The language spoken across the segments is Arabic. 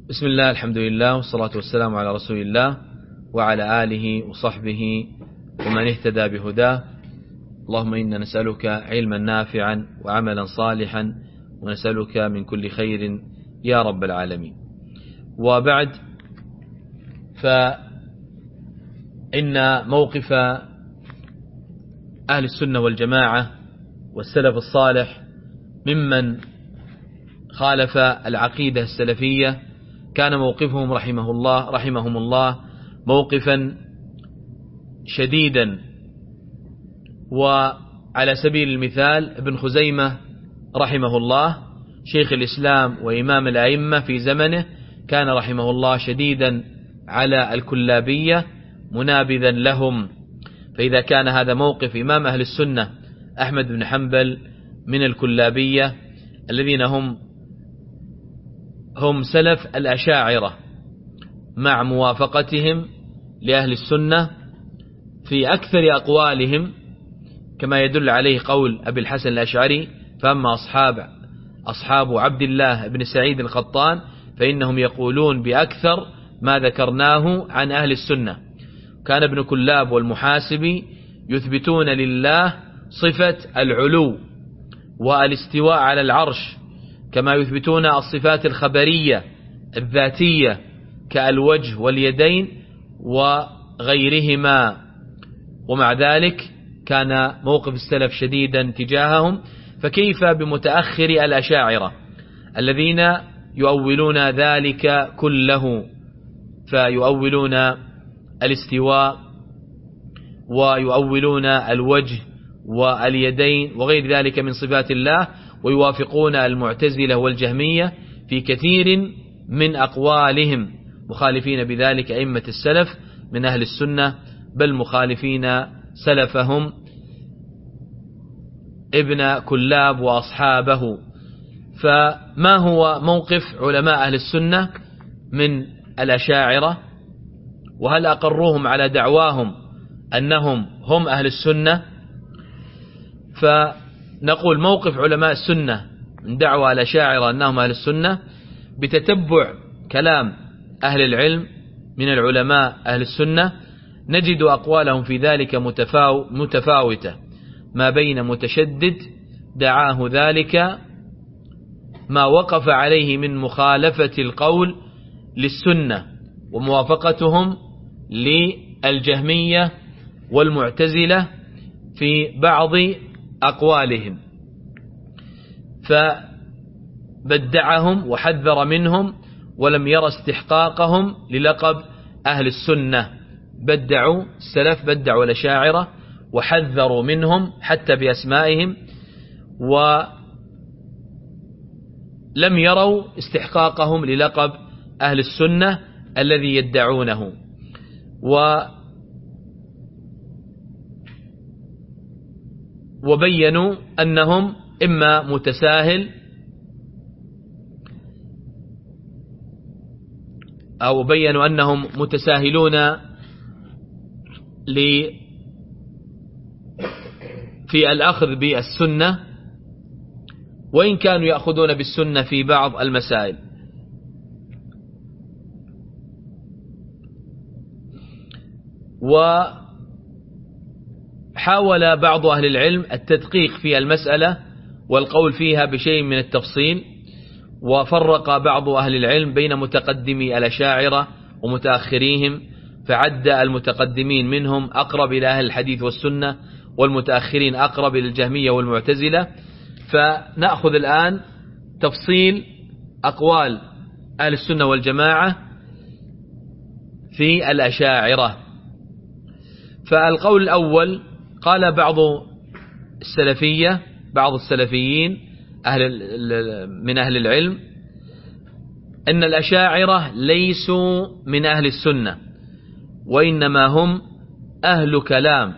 بسم الله، الحمد لله، والصلاة والسلام على رسول الله وعلى آله وصحبه ومن اهتدى بهداه. اللهم إنا نسألك علما نافعا وعملا صالحا ونسألك من كل خير يا رب العالمين. وبعد، فإن موقف أهل السنة والجماعة والسلف الصالح ممن خالف العقيدة السلفية كان موقفهم رحمهم الله موقفا شديدا. وعلى سبيل المثال ابن خزيمة رحمه الله شيخ الإسلام وإمام الأئمة في زمنه كان رحمه الله شديدا على الكلابية منابذا لهم. فإذا كان هذا موقف إمام أهل السنة أحمد بن حنبل من الكلابية الذين هم سلف الأشاعرة مع موافقتهم لأهل السنة في أكثر أقوالهم، كما يدل عليه قول أبي الحسن الأشعري: فأما أصحاب عبد الله بن سعيد القطان فإنهم يقولون بأكثر ما ذكرناه عن أهل السنة. كان ابن كلاب والمحاسبي يثبتون لله صفة العلو والاستواء على العرش، كما يثبتون الصفات الخبرية الذاتية كالوجه واليدين وغيرهما. ومع ذلك كان موقف السلف شديدا تجاههم، فكيف بمتأخر الأشاعرة الذين يؤولون ذلك كله، فيؤولون الاستواء ويؤولون الوجه واليدين وغير ذلك من صفات الله، ويوافقون المعتزلة والجهمية في كثير من أقوالهم، مخالفين بذلك أئمة السلف من أهل السنة، بل مخالفين سلفهم ابن كلاب وأصحابه. فما هو موقف علماء أهل السنة من الأشاعرة؟ وهل أقروهم على دعواهم أنهم هم أهل السنة؟ فنقول موقف علماء السنة من دعوى الأشاعرة أنهم أهل السنة بتتبع كلام أهل العلم من العلماء أهل السنة نجد أقوالهم في ذلك متفاوتة، ما بين متشدد دعاه ذلك ما وقف عليه من مخالفة القول للسنة وموافقتهم للجهمية والمعتزلة في بعض أقوالهم، فبدعهم وحذر منهم ولم ير استحقاقهم للقب أهل السنة. بدعوا السلف، بدعوا الأشاعرة وحذروا منهم حتى بأسمائهم، ولم يروا استحقاقهم للقب أهل السنة الذي يدعونه. وبينوا أنهم إما متساهل أو بينوا أنهم متساهلون في الأخذ بالسنة، وإن كانوا يأخذون بالسنة في بعض المسائل. وحاول بعض أهل العلم التدقيق في المسألة والقول فيها بشيء من التفصيل، وفرق بعض أهل العلم بين متقدمي الأشاعرة ومتأخريهم، فعد المتقدمين منهم أقرب إلى أهل الحديث والسنة، والمتأخرين أقرب إلى الجهمية والمعتزلة. فنأخذ الآن تفصيل أقوال أهل السنة والجماعة في الأشاعرة. فالقول الأول قال بعض السلفيين من أهل العلم أن الأشاعرة ليسوا من أهل السنة، وإنما هم أهل كلام،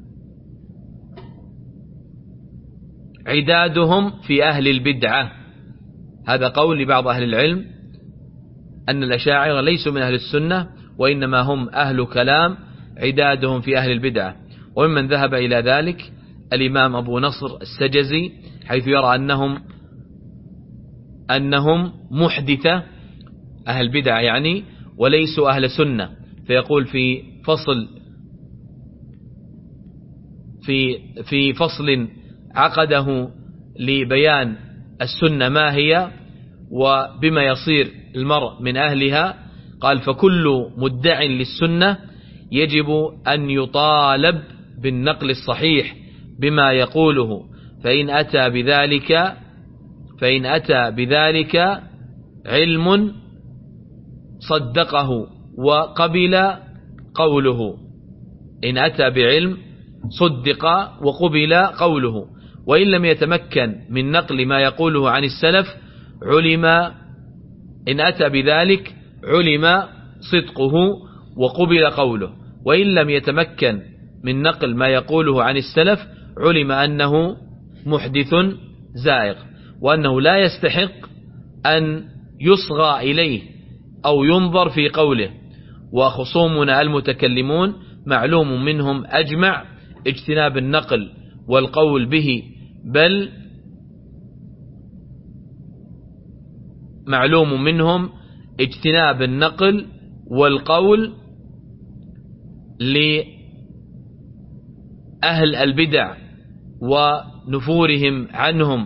عدادهم في أهل البدعة. هذا قول لبعض أهل العلم أن الأشاعرة ليسوا من أهل السنة، وإنما هم أهل كلام، عدادهم في أهل البدعة. وممن ذهب إلى ذلك الإمام أبو نصر السجزي، حيث يرى أنهم محدثة أهل بدع يعني وليسوا أهل سنة. فيقول في فصل عقده لبيان السنة ما هي وبما يصير المرء من أهلها، قال: فكل مدع للسنة يجب أن يطالب بالنقل الصحيح بما يقوله، فإن أتى بذلك علم صدقه وقبل قوله. إن أتى بعلم صدق وقبل قوله، وإن لم يتمكن من نقل ما يقوله عن السلف إن أتى بذلك علم صدقه وقبل قوله، وإن لم يتمكن من نقل ما يقوله عن السلف علم أنه محدث زائغ، وأنه لا يستحق أن يصغى إليه أو ينظر في قوله. وخصومنا المتكلمون معلوم منهم أجمع اجتناب النقل والقول به، بل معلوم منهم اجتناب النقل والقول لأهل البدع ونفورهم عنهم،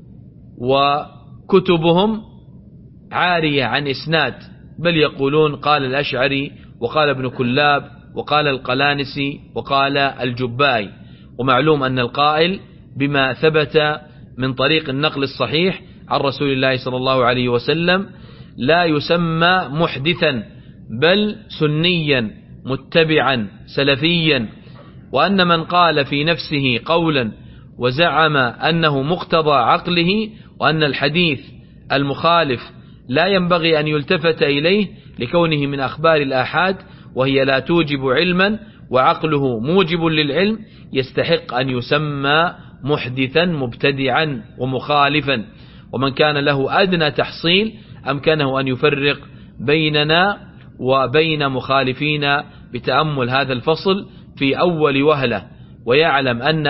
وكتبهم عارية عن إسناد، بل يقولون قال الأشعري وقال ابن كلاب وقال القلانسي وقال الجبائي. ومعلوم أن القائل بما ثبت من طريق النقل الصحيح عن رسول الله صلى الله عليه وسلم لا يسمى محدثا، بل سنيا متبعا سلفيا. وأن من قال في نفسه قولا وزعم أنه مقتضى عقله وأن الحديث المخالف لا ينبغي أن يلتفت إليه لكونه من أخبار الآحاد وهي لا توجب علما وعقله موجب للعلم، يستحق أن يسمى محدثا مبتدعا ومخالفا. ومن كان له أدنى تحصيل أمكنه أن يفرق بيننا وبين مخالفين بتأمل هذا الفصل في أول وهلة، ويعلم أن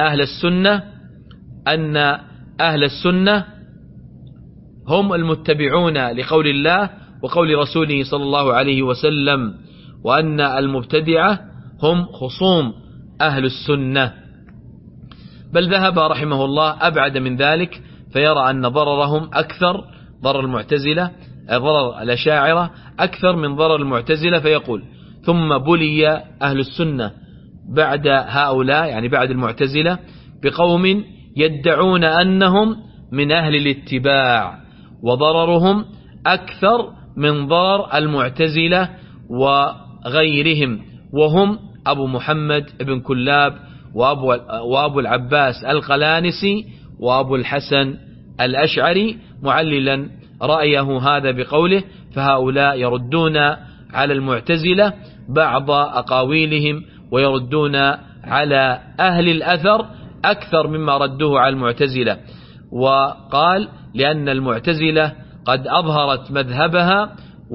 أهل السنة هم المتبعون لقول الله وقول رسوله صلى الله عليه وسلم، وأن المبتدعة هم خصوم أهل السنة. بل ذهب رحمه الله أبعد من ذلك، فيرى أن ضررهم أكثر، ضرر الأشاعرة أكثر من ضرر المعتزلة. فيقول: ثم بلي أهل السنة بعد هؤلاء، يعني بعد المعتزلة، بقوم يدعون أنهم من أهل الاتباع، وضررهم أكثر من ضرر المعتزلة وغيرهم، وهم أبو محمد ابن كلاب وأبو العباس القلانسي وأبو الحسن الأشعري، معللا رأيه هذا بقوله: فهؤلاء يردون على المعتزلة بعض أقاويلهم ويردون على أهل الأثر أكثر مما ردوه على المعتزلة. وقال: لأن المعتزلة قد أظهرت مذهبها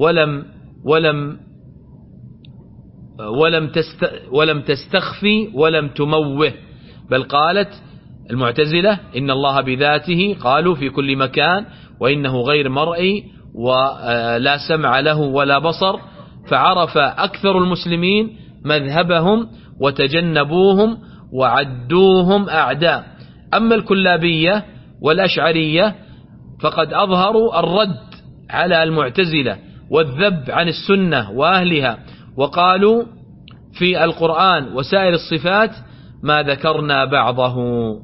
ولم تستخفي ولم تموه، بل قالت المعتزلة: إن الله بذاته، قالوا في كل مكان، وإنه غير مرئي ولا سمع له ولا بصر. فعرف أكثر المسلمين مذهبهم وتجنبوهم وعدوهم أعداء. أما الكلابية والأشعرية فقد أظهروا الرد على المعتزلة والذب عن السنة وأهلها، وقالوا في القرآن وسائر الصفات ما ذكرنا بعضه.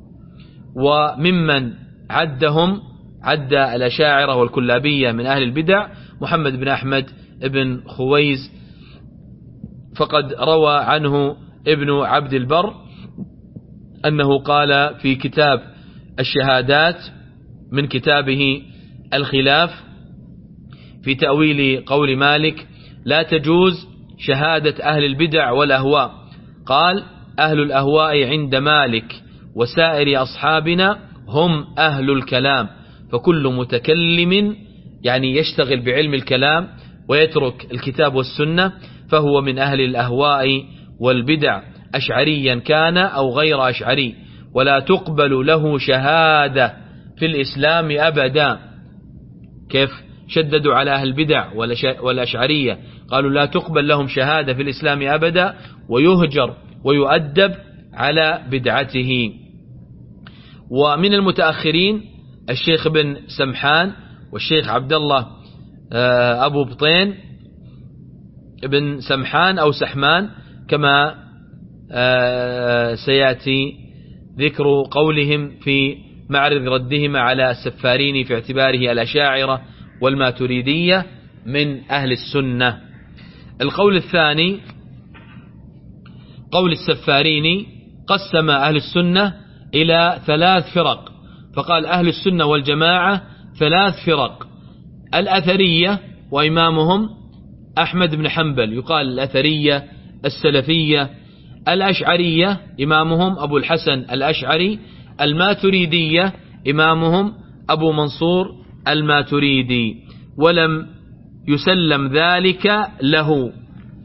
وممن عد الأشاعرة والكلابية من أهل البدع محمد بن أحمد بن خويز، فقد روى عنه ابن عبد البر أنه قال في كتاب الشهادات من كتابه الخلاف في تأويل قول مالك: لا تجوز شهادة أهل البدع والأهواء. قال: أهل الأهواء عند مالك وسائر أصحابنا هم أهل الكلام، فكل متكلم يعني يشتغل بعلم الكلام ويترك الكتاب والسنة فهو من أهل الأهواء والبدع، أشعريا كان أو غير أشعري، ولا تقبل له شهادة في الإسلام أبدا. كيف شددوا على أهل البدع والأشعرية، قالوا لا تقبل لهم شهادة في الإسلام أبدا، ويهجر ويؤدب على بدعته. ومن المتأخرين الشيخ ابن سمحان والشيخ عبد الله أبو بطين ابن سمحان أو سحمان، كما سيأتي ذكر قولهم في معرض ردهما على السفاريني في اعتباره الأشاعرة والماتريدية من أهل السنة. القول الثاني قول السفاريني، قسم أهل السنة إلى 3 فرق، فقال أهل السنة والجماعة 3 فرق: الأثرية وإمامهم أحمد بن حنبل يقال الأثرية السلفية، الأشعرية إمامهم أبو الحسن الأشعري، الماتريدية إمامهم أبو منصور الماتريدي. ولم يسلم ذلك له،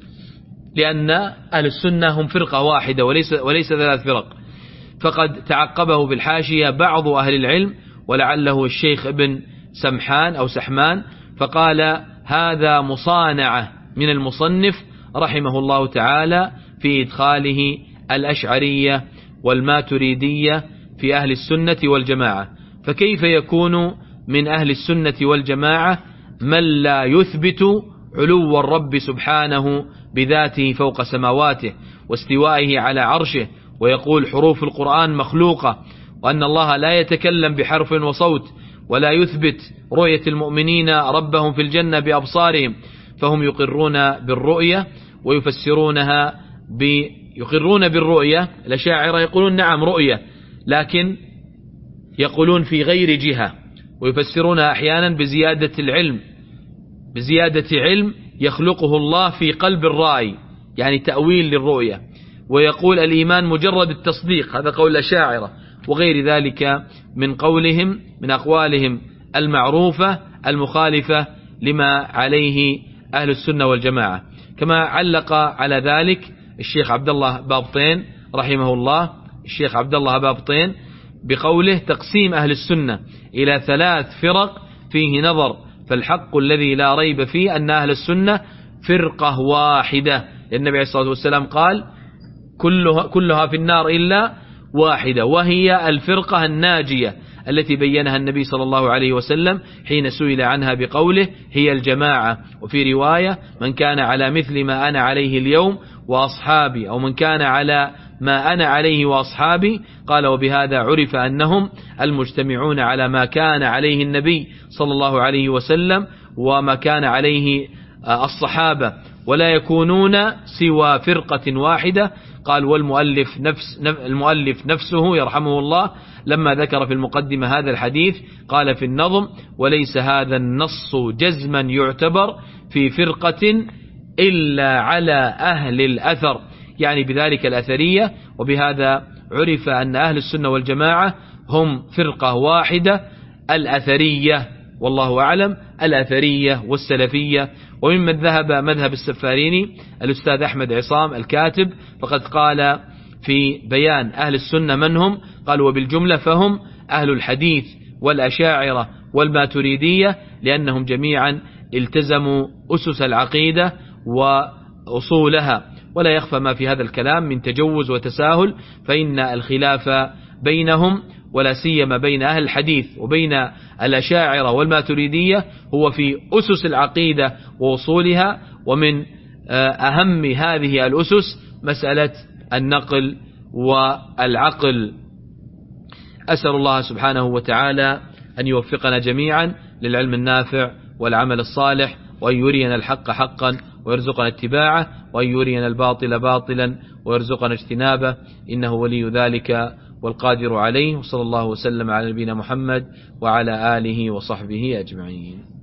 لأن أهل السنة هم فرقة واحدة وليس 3 فرق. فقد تعقبه بالحاشية بعض أهل العلم، ولعله الشيخ ابن سمحان أو سحمان، فقال هذا مصانعة من المصنف رحمه الله تعالى في إدخاله الأشعرية والماتريدية في أهل السنة والجماعة. فكيف يكون من أهل السنة والجماعة من لا يثبت علو الرب سبحانه بذاته فوق سماواته واستوائه على عرشه، ويقول حروف القرآن مخلوقة، وأن الله لا يتكلم بحرف وصوت، ولا يثبت رؤية المؤمنين ربهم في الجنة بأبصارهم، فهم يقرون بالرؤية ويفسرونها يقرون بالرؤية. الأشاعرة يقولون نعم رؤية، لكن يقولون في غير جهة، ويفسرونها أحيانا بزيادة العلم، بزيادة علم يخلقه الله في قلب الرائي، يعني تأويل للرؤية. ويقول الإيمان مجرد التصديق، هذا قول الأشاعرة، وغير ذلك من قولهم من أقوالهم المعروفة المخالفة لما عليه أهل السنة والجماعة. كما علق على ذلك الشيخ عبد الله بابطين رحمه الله، الشيخ عبد الله بابطين بقوله تقسيم أهل السنة إلى 3 فرق فيه نظر، فالحق الذي لا ريب فيه أن أهل السنة فرقة واحدة، النبي عليه الصلاة والسلام قال كلها في النار إلا واحدة، وهي الفرقة الناجية التي بينها النبي صلى الله عليه وسلم حين سئل عنها بقوله هي الجماعة. وفي رواية من كان على مثل ما أنا عليه اليوم وأصحابي، أو من كان على ما أنا عليه وأصحابي، قال وبهذا عرف أنهم المجتمعون على ما كان عليه النبي صلى الله عليه وسلم وما كان عليه الصحابة، ولا يكونون سوى فرقة واحدة. قال والمؤلف نفسه يرحمه الله لما ذكر في المقدمة هذا الحديث قال في النظم وليس هذا النص جزما يعتبر في فرقة إلا على أهل الأثر، يعني بذلك الأثرية. وبهذا عرف أن أهل السنة والجماعة هم فرقة واحدة الأثرية، والله أعلم، الأثرية والسلفية. وممن ذهب مذهب السفاريني الأستاذ أحمد عصام الكاتب، فقد قال في بيان أهل السنة من هم، قال وبالجملة فهم أهل الحديث والأشاعرة والماتريدية، لأنهم جميعا التزموا أسس العقيدة وأصولها. ولا يخفى ما في هذا الكلام من تجوز وتساهل، فإن الخلاف بينهم ولا سيما بين أهل الحديث وبين الأشاعرة والماتريدية هو في أسس العقيدة وأصولها. ومن أهم هذه الأسس مسألة النقل والعقل. أسأل الله سبحانه وتعالى أن يوفقنا جميعا للعلم النافع والعمل الصالح، وأن يرينا الحق حقا ويرزقنا اتباعه، وأن يرينا الباطل باطلا ويرزقنا اجتنابه، إنه ولي ذلك والقادر عليه. وصلى الله وسلم على نبينا محمد وعلى آله وصحبه أجمعين.